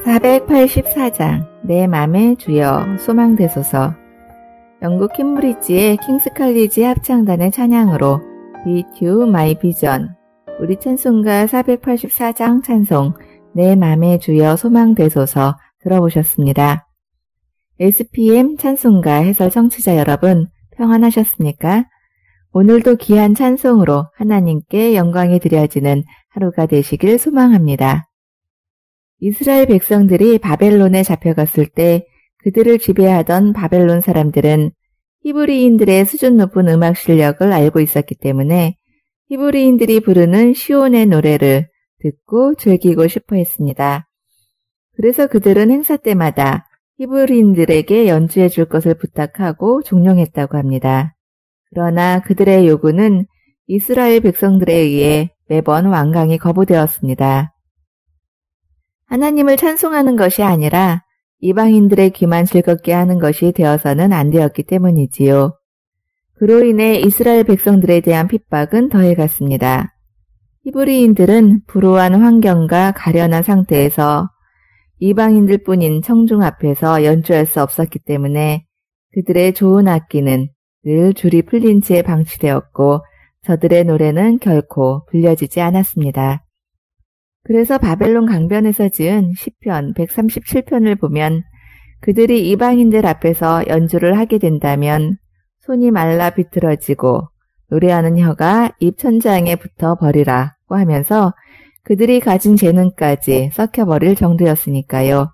484장 내 맘의 주여 소망되소서. 영국 캠브리지의 킹스 칼리지 합창단의 찬양으로 Beat You My Vision, 우리 찬송가 484장 찬송 내 맘의 주여 소망되소서 들어보셨습니다. SPM 찬송가 해설 청취자 여러분 평안하셨습니까? 오늘도 귀한 찬송으로 하나님께 영광이 드려지는 하루가 되시길 소망합니다. 이스라엘 백성들이 바벨론에 잡혀갔을 때 그들을 지배하던 바벨론 사람들은 히브리인들의 수준 높은 음악 실력을 알고 있었기 때문에 히브리인들이 부르는 시온의 노래를 듣고 즐기고 싶어 했습니다. 그래서 그들은 행사 때마다 히브리인들에게 연주해 줄 것을 부탁하고 종용했다고 합니다. 그러나 그들의 요구는 이스라엘 백성들에 의해 매번 완강히 거부되었습니다. 하나님을 찬송하는 것이 아니라 이방인들의 귀만 즐겁게 하는 것이 되어서는 안 되었기 때문이지요. 그로 인해 이스라엘 백성들에 대한 핍박은 더해갔습니다. 히브리인들은 불우한 환경과 가련한 상태에서 이방인들뿐인 청중 앞에서 연주할 수 없었기 때문에 그들의 좋은 악기는 늘 줄이 풀린 채 방치되었고 저들의 노래는 결코 불려지지 않았습니다. 그래서 바벨론 강변에서 지은 시편 137편을 보면 그들이 이방인들 앞에서 연주를 하게 된다면 손이 말라 비틀어지고 노래하는 혀가 입 천장에 붙어 버리라고 하면서 그들이 가진 재능까지 썩혀버릴 정도였으니까요.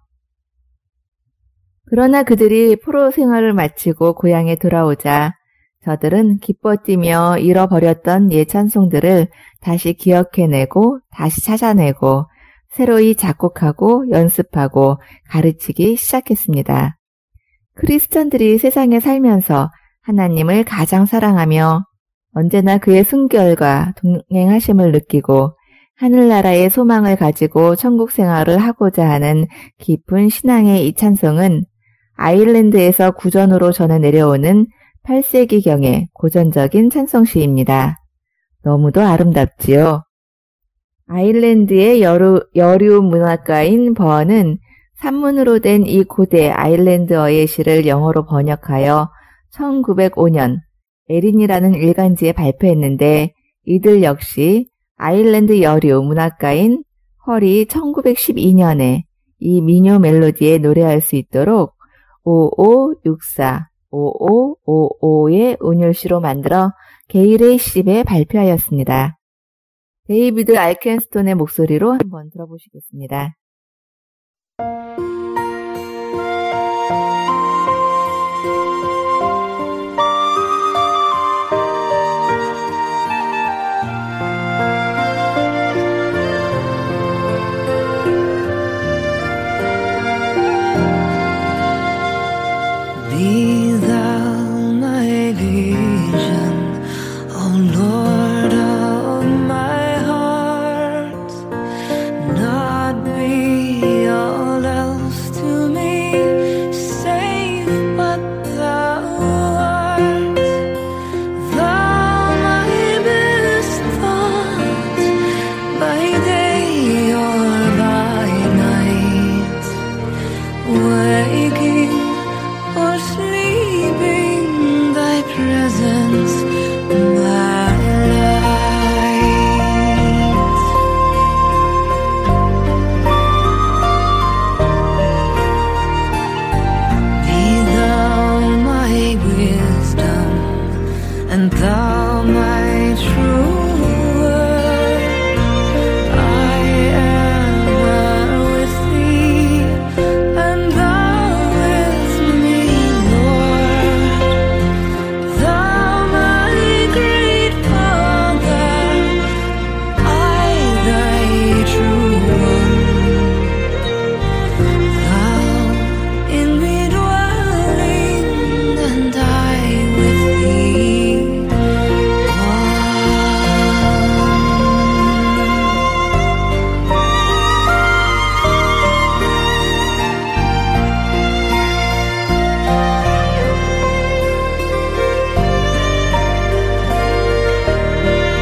그러나 그들이 포로 생활을 마치고 고향에 돌아오자 저들은 기뻐 뛰며 잃어버렸던 옛 찬송들을 다시 기억해내고 다시 찾아내고 새로이 작곡하고 연습하고 가르치기 시작했습니다. 크리스천들이 세상에 살면서 하나님을 가장 사랑하며 언제나 그의 순결과 동행하심을 느끼고 하늘나라의 소망을 가지고 천국 생활을 하고자 하는 깊은 신앙의 이 찬송은 아일랜드에서 구전으로 전해 내려오는 8세기경의 고전적인 찬송시입니다. 너무도 아름답지요. 아일랜드의 여류 문학가인 버언은 산문으로 된 이 고대 아일랜드어의 시를 영어로 번역하여 1905년 에린이라는 일간지에 발표했는데 이들 역시 아일랜드 여류 문학가인 헐이 1912년에 이 민요 멜로디에 노래할 수 있도록 5564 5555의 운율시로 만들어 게일의 시집에 발표하였습니다. 데이비드 알켄스톤의 목소리로 한번 들어보시겠습니다.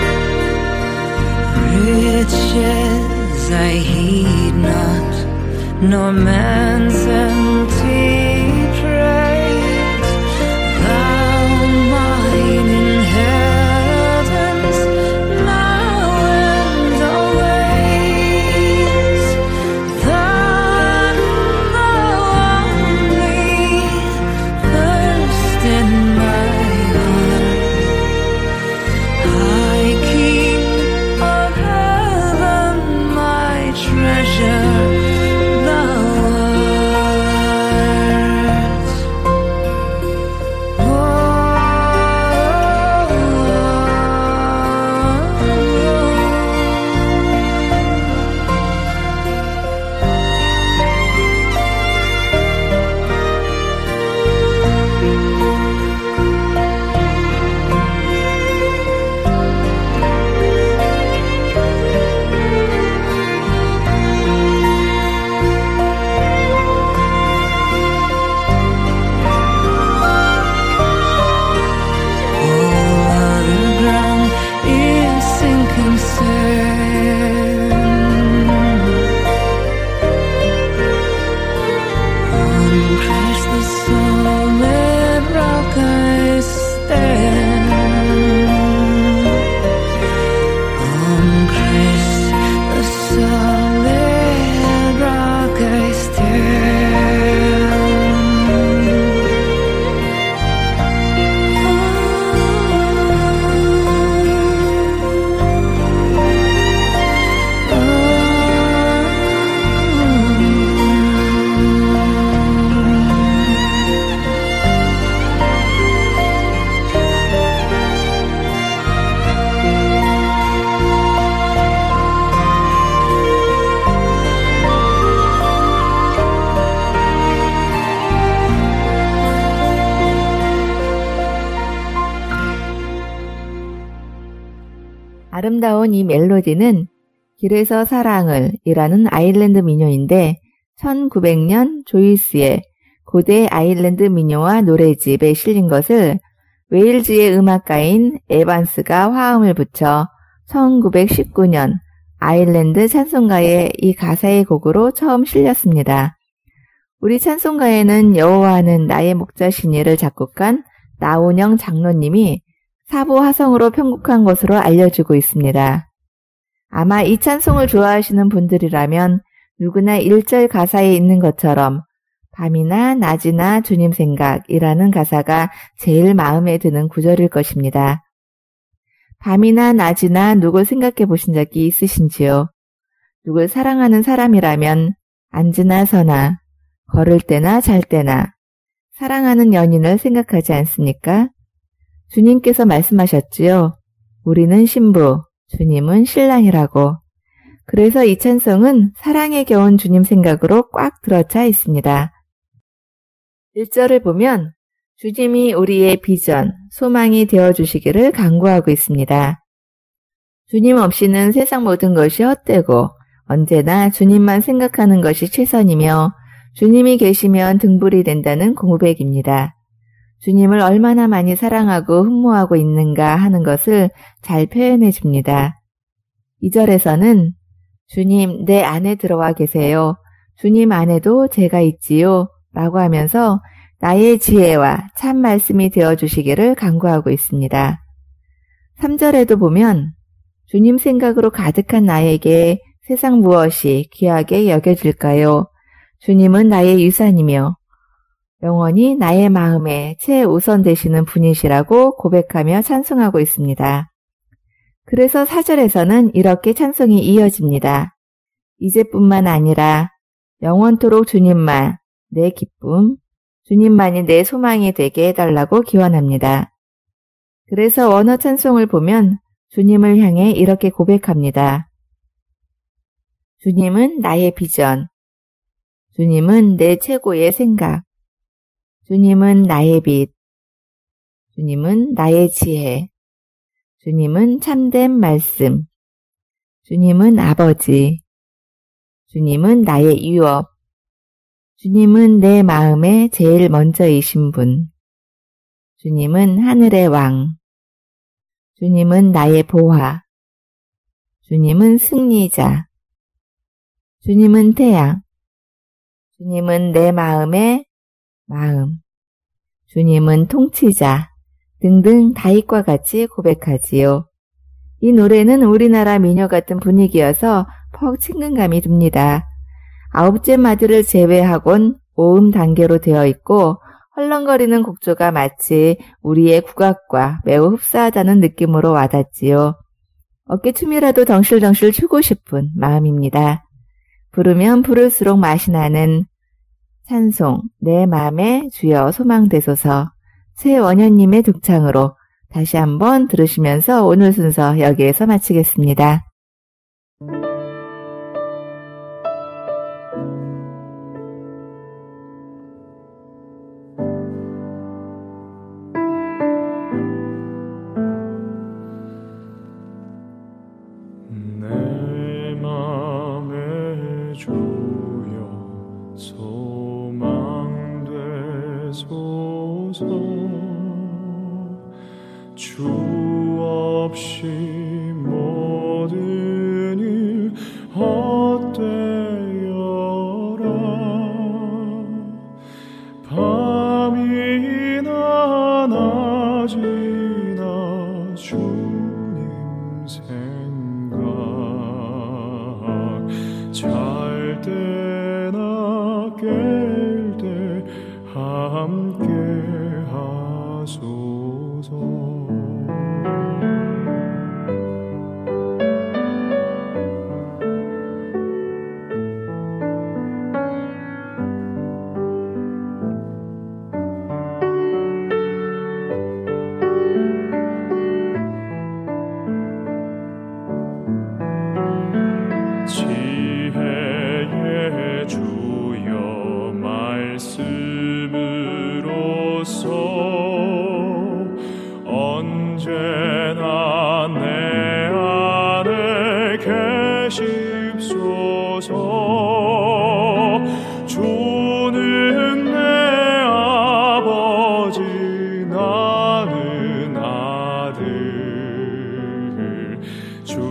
riches I heed not, nor man's empty praise. Thou mine inheritance, now and always. Then thou only first in my heart, High King of heaven, my treasure. 아름다운 이 멜로디는 길에서 사랑을 이라는 아일랜드 민요인데 1900년 조이스의 고대 아일랜드 민요와 노래집에 실린 것을 웨일즈의 음악가인 에반스가 화음을 붙여 1919년 아일랜드 찬송가에 이 가사의 곡으로 처음 실렸습니다. 우리 찬송가에는 여호와는 나의 목자시니를 작곡한 나운영 장로님이 사부화성으로 편곡한 것으로 알려지고 있습니다. 아마 이 찬송을 좋아하시는 분들이라면 누구나 1절 가사에 있는 것처럼 밤이나 낮이나 주님 생각이라는 가사가 제일 마음에 드는 구절일 것입니다. 밤이나 낮이나 누굴 생각해 보신 적이 있으신지요? 누굴 사랑하는 사람이라면 앉으나 서나 걸을 때나 잘 때나 사랑하는 연인을 생각하지 않습니까? 주님께서 말씀하셨지요. 우리는 신부, 주님은 신랑이라고. 그래서 이 찬송은 사랑에 겨운 주님 생각으로 꽉 들어차 있습니다. 1절을 보면 주님이 우리의 비전, 소망이 되어주시기를 간구하고 있습니다. 주님 없이는 세상 모든 것이 헛되고 언제나 주님만 생각하는 것이 최선이며 주님이 계시면 등불이 된다는 고백입니다. 주님을 얼마나 많이 사랑하고 흠모하고 있는가 하는 것을 잘 표현해 줍니다. 2절에서는 주님 내 안에 들어와 계세요. 주님 안에도 제가 있지요. 라고 하면서 나의 지혜와 참 말씀이 되어주시기를 간구하고 있습니다. 3절에도 보면 주님 생각으로 가득한 나에게 세상 무엇이 귀하게 여겨질까요? 주님은 나의 유산이며 영원히 나의 마음에 최우선 되시는 분이시라고 고백하며 찬송하고 있습니다. 그래서 4절에서는 이렇게 찬송이 이어집니다. 이제뿐만 아니라 영원토록 주님만 내 기쁨, 주님만이 내 소망이 되게 해달라고 기원합니다. 그래서 원어 찬송을 보면 주님을 향해 이렇게 고백합니다. 주님은 나의 비전, 주님은 내 최고의 생각, 주님은 나의 빛, 주님은 나의 지혜, 주님은 참된 말씀, 주님은 아버지, 주님은 나의 유업, 주님은 내 마음에 제일 먼저이신 분, 주님은 하늘의 왕, 주님은 나의 보화, 주님은 승리자, 주님은 태양, 주님은 내 마음의 마음, 주님은 통치자 등등 다윗과 같이 고백하지요. 이 노래는 우리나라 민요 같은 분위기여서 퍽 친근감이 듭니다. 아홉째 마디를 제외하곤 오음 단계로 되어 있고 헐렁거리는 곡조가 마치 우리의 국악과 매우 흡사하다는 느낌으로 와닿지요. 어깨춤이라도 덩실덩실 추고 싶은 마음입니다. 부르면 부를수록 맛이 나는 찬송 내 맘에 주여 소망되소서 최원현님의 독창으로 다시 한번 들으시면서 오늘 순서 여기에서 마치겠습니다. 내 맘에 주여 소망되소서 주 없이 모든 일 헛되어라 밤이나 낮이나 주님 생각 잘 때나 깰 때 함께 하소서 지혜의 주여 말씀으로써 언제나 내 안에 계십소서 주는 내 아버지 나는 아들 주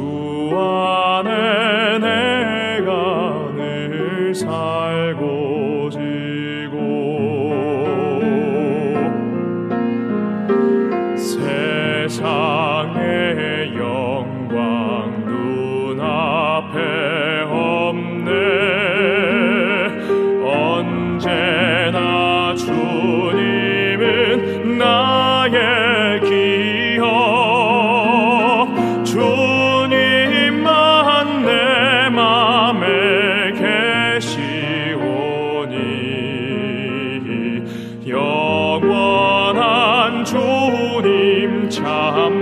안에 내가 늘 살고 지고 세상의 영광 눈앞에 없네 언제나 주님은 나의 기억 주님만 내 맘에 계시오니 영원한 주님 참